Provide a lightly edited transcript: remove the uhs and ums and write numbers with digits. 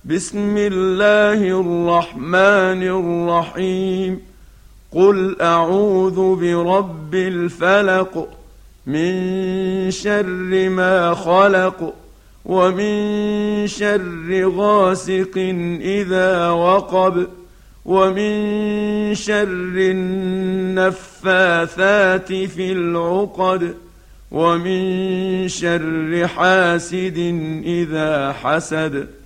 بسم الله الرحمن الرحيم. قل أعوذ برب الفلق من شر ما خلق ومن شر غاسق إذا وقب ومن شر النفاثات في العقد ومن شر حاسد إذا حسد.